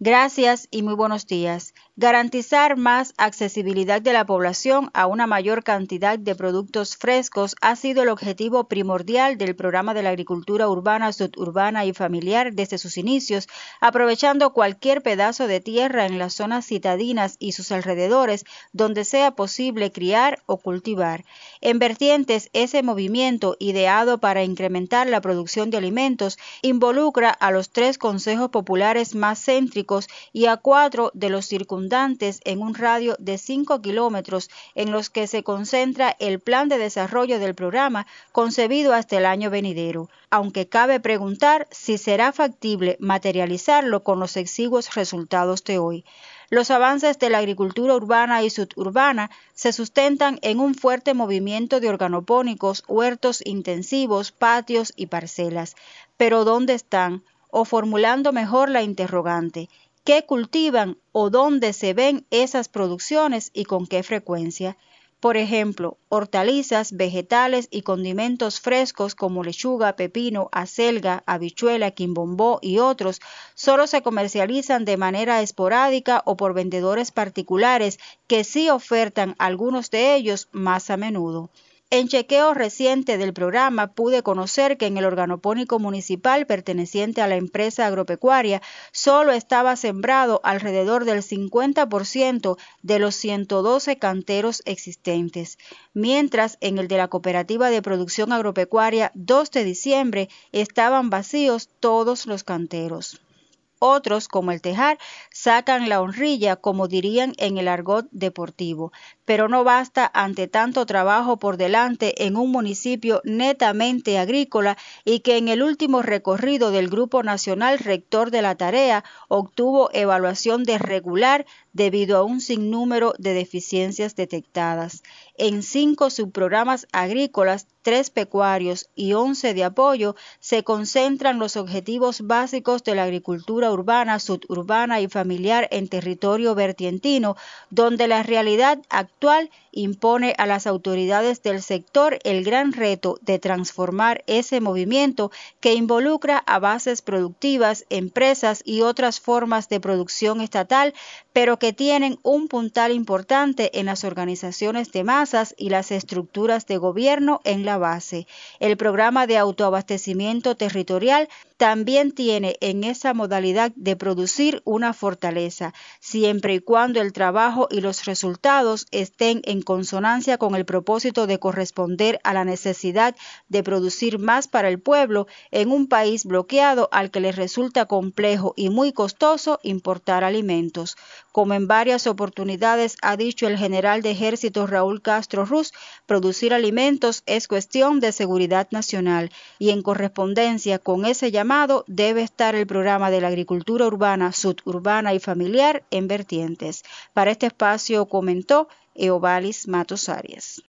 Gracias y muy buenos días. Garantizar más accesibilidad de la población a una mayor cantidad de productos frescos ha sido el objetivo primordial del programa de la agricultura urbana, suburbana y familiar desde sus inicios, aprovechando cualquier pedazo de tierra en las zonas citadinas y sus alrededores donde sea posible criar o cultivar. En Vertientes, ese movimiento, ideado para incrementar la producción de alimentos, involucra a los 3 consejos populares más céntricos y a 4 de los circundantes en un radio de 5 kilómetros en los que se concentra el plan de desarrollo del programa concebido hasta el año venidero, aunque cabe preguntar si será factible materializarlo con los exiguos resultados de hoy. Los avances de la agricultura urbana y suburbana se sustentan en un fuerte movimiento de organopónicos, huertos intensivos, patios y parcelas. Pero ¿dónde están? O formulando mejor la interrogante, ¿qué cultivan o dónde se ven esas producciones y con qué frecuencia? Por ejemplo, hortalizas, vegetales y condimentos frescos como lechuga, pepino, acelga, habichuela, quimbombó y otros solo se comercializan de manera esporádica o por vendedores particulares que sí ofertan algunos de ellos más a menudo. En chequeo reciente del programa pude conocer que en el organopónico municipal perteneciente a la empresa agropecuaria solo estaba sembrado alrededor del 50% de los 112 canteros existentes, mientras en el de la Cooperativa de Producción Agropecuaria 2 de diciembre estaban vacíos todos los canteros. Otros, como el tejar, sacan la honrilla, como dirían en el argot deportivo, pero no basta ante tanto trabajo por delante en un municipio netamente agrícola y que en el último recorrido del Grupo Nacional Rector de la Tarea obtuvo evaluación de regular debido a un sinnúmero de deficiencias detectadas. En 5 subprogramas agrícolas, 3 pecuarios y 11 de apoyo, se concentran los objetivos básicos de la agricultura urbana, suburbana y familiar en territorio vertientino, donde la realidad actual impone a las autoridades del sector el gran reto de transformar ese movimiento que involucra a bases productivas, empresas y otras formas de producción estatal, pero que tienen un puntal importante en las organizaciones de masas y las estructuras de gobierno en la base. El programa de autoabastecimiento territorial también tiene en esa modalidad de producir una fortaleza, siempre y cuando el trabajo y los resultados estén en consonancia con el propósito de corresponder a la necesidad de producir más para el pueblo en un país bloqueado al que le resulta complejo y muy costoso importar alimentos. Como en varias oportunidades ha dicho el general de ejército Raúl Castro Ruz, producir alimentos es cuestión de seguridad nacional y en correspondencia con ese llamado debe estar el programa de la agricultura urbana, suburbana y familiar en Vertientes. Para este espacio comentó Eovalis Matos Arias.